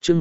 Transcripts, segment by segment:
chương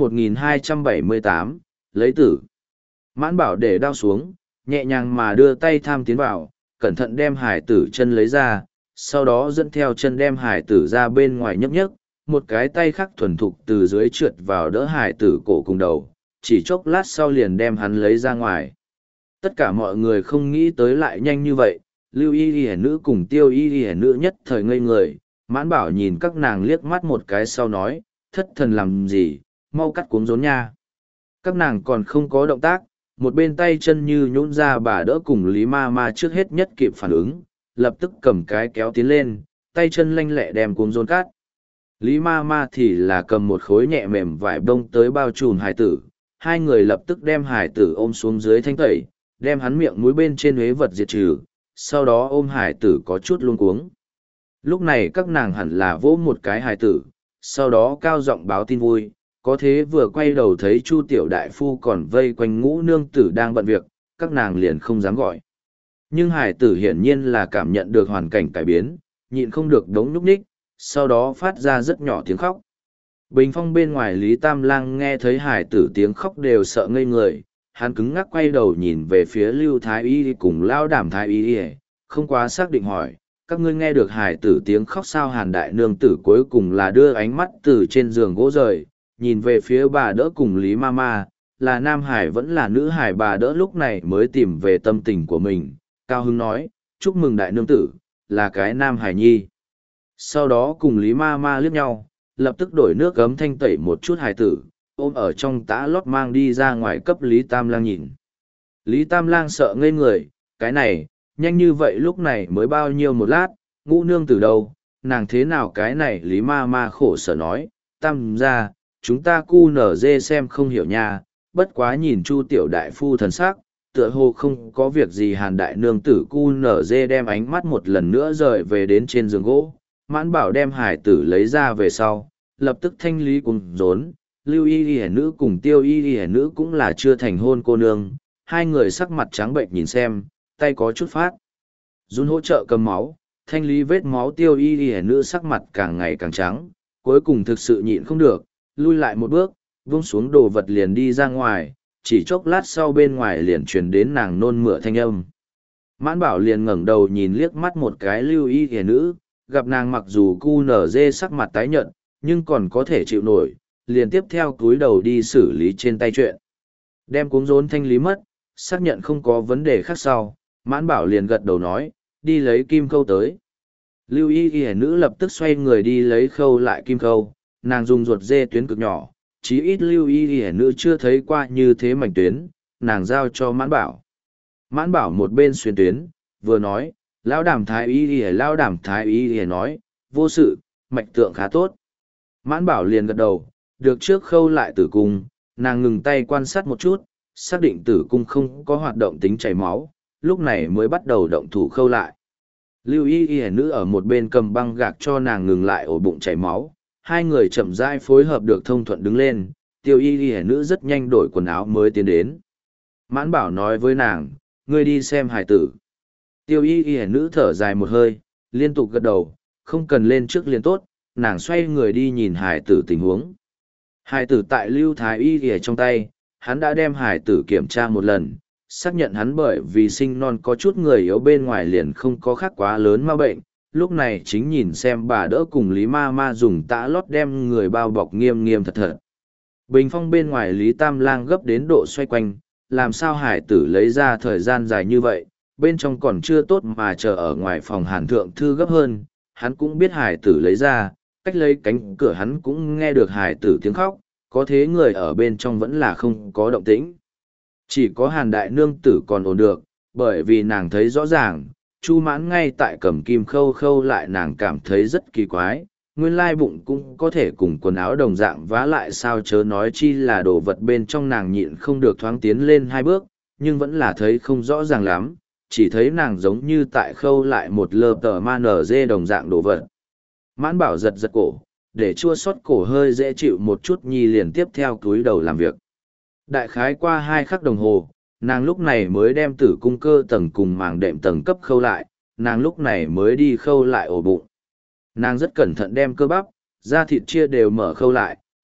1278, lấy tử. Mãn bảo để đao xuống, nhẹ nhàng mà đưa tay tham tiến vào, cẩn thận đem hải tử chân lấy ra, sau đó dẫn theo chân đem hải tử ra bên ngoài nhấp nhấp, một cái tay khác thuần thục từ dưới trượt vào đỡ hải tử cổ cùng đầu, chỉ chốc lát sau liền đem hắn lấy ra ngoài. Tất cả mọi người không nghĩ tới lại nhanh như vậy, Lưu Y Y nữ cùng Tiêu Y Y nữ nhất thời ngây người, Mãn bảo nhìn các nàng liếc mắt một cái sau nói, thất thần làm gì, mau cắt cuống rốn nha. Các nàng còn không có động tác, một bên tay chân như nhũn ra bà đỡ cùng Lý Ma Ma trước hết nhất kịp phản ứng, lập tức cầm cái kéo tiến lên, tay chân lanh lẹ đem cuống rốn cắt. Lý Ma Ma thì là cầm một khối nhẹ mềm vải bông tới bao trùm hải tử, hai người lập tức đem hải tử ôm xuống dưới thanh tẩy, đem hắn miệng mũi bên trên huế vật diệt trừ, sau đó ôm hải tử có chút luống cuống. Lúc này các nàng hẳn là vỗ một cái hải tử, sau đó cao giọng báo tin vui, có thế vừa quay đầu thấy Chu tiểu đại phu còn vây quanh Ngũ nương tử đang bận việc, các nàng liền không dám gọi. Nhưng hải tử hiển nhiên là cảm nhận được hoàn cảnh cải biến, nhịn không được đống nhúc nhích, sau đó phát ra rất nhỏ tiếng khóc. Bình phong bên ngoài Lý Tam Lang nghe thấy hải tử tiếng khóc đều sợ ngây người, hắn cứng ngắc quay đầu nhìn về phía Lưu Thái Y cùng Lao Đàm Thái Y, không quá xác định hỏi, các ngươi nghe được hải tử tiếng khóc sao? Hàn đại nương tử cuối cùng là đưa ánh mắt từ trên giường gỗ rời, nhìn về phía bà đỡ cùng Lý Ma Ma, là nam hải vẫn là nữ hải? Bà đỡ lúc này mới tìm về tâm tình của mình, cao hứng nói, chúc mừng đại nương tử, là cái nam hải nhi. Sau đó cùng Lý Ma Ma liếc nhau, lập tức đổi nước gấm thanh tẩy một chút hải tử, ôm ở trong tã lót mang đi ra ngoài cấp Lý Tam Lang nhìn. Lý Tam Lang sợ ngây người, cái này, nhanh như vậy lúc này mới bao nhiêu một lát, Ngũ nương từ đâu, nàng thế nào cái này? Lý Ma Ma khổ sở nói, Tam ra, chúng ta cu nở dê xem không hiểu nha, bất quá nhìn Chu tiểu đại phu thần sắc, tựa hồ không có việc gì. Hàn đại nương tử cu nở dê đem ánh mắt một lần nữa rời về đến trên giường gỗ, Mãn bảo đem hải tử lấy ra về sau, lập tức thanh lý cùng rốn. Lưu Y Y nữ cùng Tiêu Y Y nữ cũng là chưa thành hôn cô nương, hai người sắc mặt trắng bệnh nhìn xem, tay có chút phát run hỗ trợ cầm máu, thanh lý vết máu. Tiêu Y Y nữ sắc mặt càng ngày càng trắng, cuối cùng thực sự nhịn không được, lui lại một bước, vung xuống đồ vật liền đi ra ngoài, chỉ chốc lát sau bên ngoài liền truyền đến nàng nôn mửa thanh âm. Mãn bảo liền ngẩng đầu nhìn liếc mắt một cái Lưu Y Y nữ, gặp nàng mặc dù cu nở dê sắc mặt tái nhợt, nhưng còn có thể chịu nổi, liền tiếp theo cúi đầu đi xử lý trên tay chuyện. Đem cuống rốn thanh lý mất, xác nhận không có vấn đề khác sau, Mãn bảo liền gật đầu nói, đi lấy kim khâu tới. Lưu Y Y nữ lập tức xoay người đi lấy khâu lại kim khâu, nàng dùng ruột dê tuyến cực nhỏ, chí ít Lưu Y Y nữ chưa thấy qua như thế mảnh tuyến, nàng giao cho Mãn bảo. Mãn bảo một bên xuyên tuyến, vừa nói, Lão Đàm Thái Y Lão Đàm Thái Y nói, vô sự, mạch tượng khá tốt. Mãn bảo liền gật đầu, được trước khâu lại tử cung, nàng ngừng tay quan sát một chút, xác định tử cung không có hoạt động tính chảy máu, lúc này mới bắt đầu động thủ khâu lại. Lưu Y Y nữ ở một bên cầm băng gạc cho nàng ngừng lại ổ bụng chảy máu, hai người chậm rãi phối hợp được thông thuận đứng lên, Tiêu Y Y nữ rất nhanh đổi quần áo mới tiến đến. Mãn bảo nói với nàng, ngươi đi xem hài tử. Tiêu Y Y nữ thở dài một hơi, liên tục gật đầu, không cần lên trước liền tốt, nàng xoay người đi nhìn hài tử tình huống. Hài tử tại Lưu Thái Y Y trong tay, hắn đã đem hài tử kiểm tra một lần, xác nhận hắn bởi vì sinh non có chút người yếu bên ngoài liền không có khác quá lớn ma bệnh, lúc này chính nhìn xem bà đỡ cùng Lý Ma Ma dùng tã lót đem người bao bọc nghiêm nghiêm thật thật. Bình phong bên ngoài Lý Tam Lang gấp đến độ xoay quanh, làm sao hải tử lấy ra thời gian dài như vậy, bên trong còn chưa tốt mà chờ ở ngoài phòng Hàn thượng thư gấp hơn, hắn cũng biết hải tử lấy ra, cách lấy cánh cửa hắn cũng nghe được hải tử tiếng khóc, có thế người ở bên trong vẫn là không có động tĩnh. Chỉ có Hàn đại nương tử còn ổn được, bởi vì nàng thấy rõ ràng, Chu Mãn ngay tại cầm kim khâu khâu lại, nàng cảm thấy rất kỳ quái, nguyên lai bụng cũng có thể cùng quần áo đồng dạng vá lại sao, chớ nói chi là đồ vật bên trong. Nàng nhịn không được thoáng tiến lên hai bước, nhưng vẫn là thấy không rõ ràng lắm, chỉ thấy nàng giống như tại khâu lại một lơ tờ ma nở dê đồng dạng đồ vật. Mãn bảo giật giật cổ, để chua xót cổ hơi dễ chịu một chút nhi, liền tiếp theo cúi đầu làm việc. Đại khái qua 2 khắc đồng hồ, nàng lúc này mới đem tử cung cơ tầng cùng màng đệm tầng cấp khâu lại, nàng lúc này mới đi khâu lại ổ bụng. Nàng rất cẩn thận đem cơ bắp, da thịt chia đều mở khâu lại,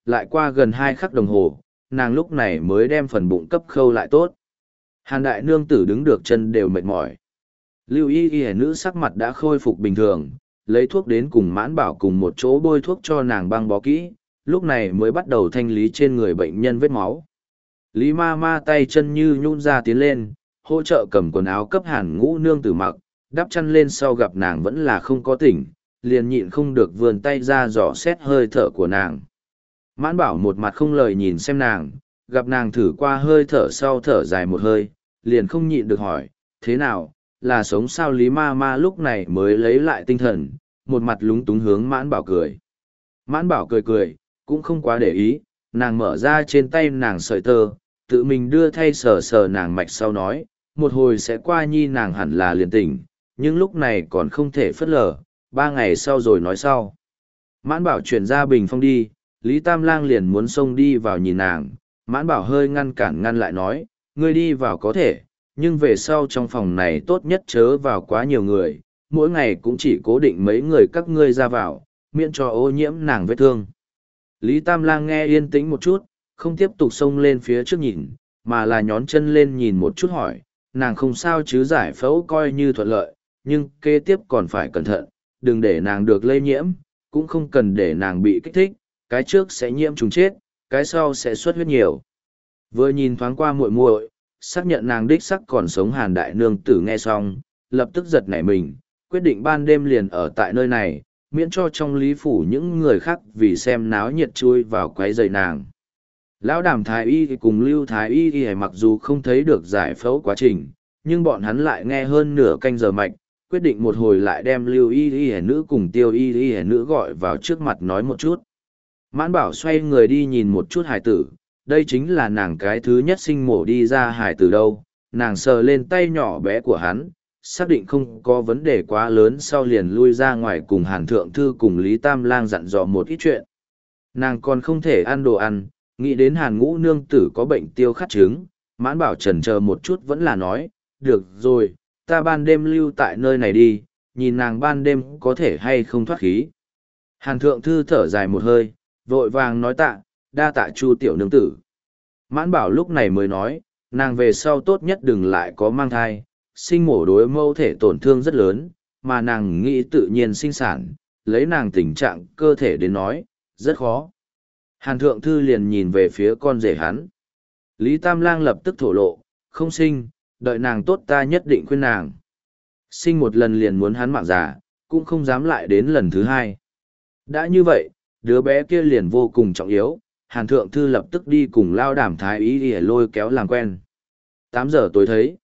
lại qua gần 2 khắc đồng hồ, nàng lúc này mới đem phần bụng cấp khâu lại tốt. Hàn đại nương tử đứng được chân đều mệt mỏi. Lưu y y nữ sắc mặt đã khôi phục bình thường, lấy thuốc đến cùng Mãn Bảo cùng một chỗ bôi thuốc cho nàng băng bó kỹ, lúc này mới bắt đầu thanh lý trên người bệnh nhân vết máu. Lý ma ma tay chân như nhún ra tiến lên, hỗ trợ cầm quần áo cấp Hàn Ngũ nương tử mặc, đắp chăn lên sau gặp nàng vẫn là không có tỉnh, liền nhịn không được vươn tay ra dò xét hơi thở của nàng. Mãn Bảo một mặt không lời nhìn xem nàng, gặp nàng thử qua hơi thở sau thở dài một hơi, liền không nhịn được hỏi, thế nào, là sống sao? Lý ma ma lúc này mới lấy lại tinh thần, một mặt lúng túng hướng Mãn Bảo cười. Mãn Bảo cười cười, cũng không quá để ý, nàng mở ra trên tay nàng sợi tơ, tự mình đưa thay sờ sờ nàng mạch sau nói, một hồi sẽ qua nhi, nàng hẳn là liền tỉnh, nhưng lúc này còn không thể phớt lờ, 3 ngày sau rồi nói sau. Mãn Bảo chuyển ra bình phong đi, Lý Tam Lang liền muốn xông đi vào nhìn nàng, Mãn Bảo hơi ngăn lại nói, ngươi đi vào có thể, nhưng về sau trong phòng này tốt nhất chớ vào quá nhiều người, mỗi ngày cũng chỉ cố định mấy người các ngươi ra vào, miễn cho ô nhiễm nàng vết thương. Lý Tam Lang nghe yên tĩnh một chút, không tiếp tục xông lên phía trước nhìn, mà là nhón chân lên nhìn một chút hỏi, nàng không sao chứ? Giải phẫu coi như thuận lợi, nhưng kế tiếp còn phải cẩn thận, đừng để nàng được lây nhiễm, cũng không cần để nàng bị kích thích, cái trước sẽ nhiễm trùng chết, cái sau sẽ xuất huyết nhiều. Vừa nhìn thoáng qua muội muội, xác nhận nàng đích sắc còn sống, Hàn đại nương tử nghe xong, lập tức giật nảy mình, quyết định ban đêm liền ở tại nơi này, miễn cho trong lý phủ những người khác vì xem náo nhiệt chui vào quấy rầy nàng. Lão Đàm thái y cùng Lưu thái y mặc dù không thấy được giải phẫu quá trình, nhưng bọn hắn lại nghe hơn nửa canh giờ mạch, quyết định một hồi lại đem Lưu y nữ cùng Tiêu y nữ gọi vào trước mặt nói một chút. Mãn Bảo xoay người đi nhìn một chút hài tử, đây chính là nàng cái thứ nhất sinh mổ đi ra hài tử đâu, nàng sờ lên tay nhỏ bé của hắn, xác định không có vấn đề quá lớn sau liền lui ra ngoài cùng Hàn Thượng Thư cùng Lý Tam Lang dặn dò một ít chuyện. Nàng còn không thể ăn đồ ăn, nghĩ đến Hàn Ngũ nương tử có bệnh tiêu khát chứng, Mãn Bảo chần chờ một chút vẫn là nói, được rồi, ta ban đêm lưu tại nơi này đi, nhìn nàng ban đêm có thể hay không thoát khí. Hàn Thượng Thư thở dài một hơi, vội vàng nói tạ, đa tạ Chu tiểu nương tử. Mãn Bảo lúc này mới nói, nàng về sau tốt nhất đừng lại có mang thai, sinh mổ đối mẫu thể tổn thương rất lớn, mà nàng nghĩ tự nhiên sinh sản, lấy nàng tình trạng cơ thể đến nói, rất khó. Hàn Thượng Thư liền nhìn về phía con rể hắn. Lý Tam Lang lập tức thổ lộ, không sinh, đợi nàng tốt ta nhất định khuyên nàng. Sinh một lần liền muốn hắn mạng già, cũng không dám lại đến lần thứ hai. Đã như vậy, đứa bé kia liền vô cùng trọng yếu, Hàn Thượng Thư lập tức đi cùng Lao Đàm thái y để lôi kéo làm quen. 8 giờ tối thấy.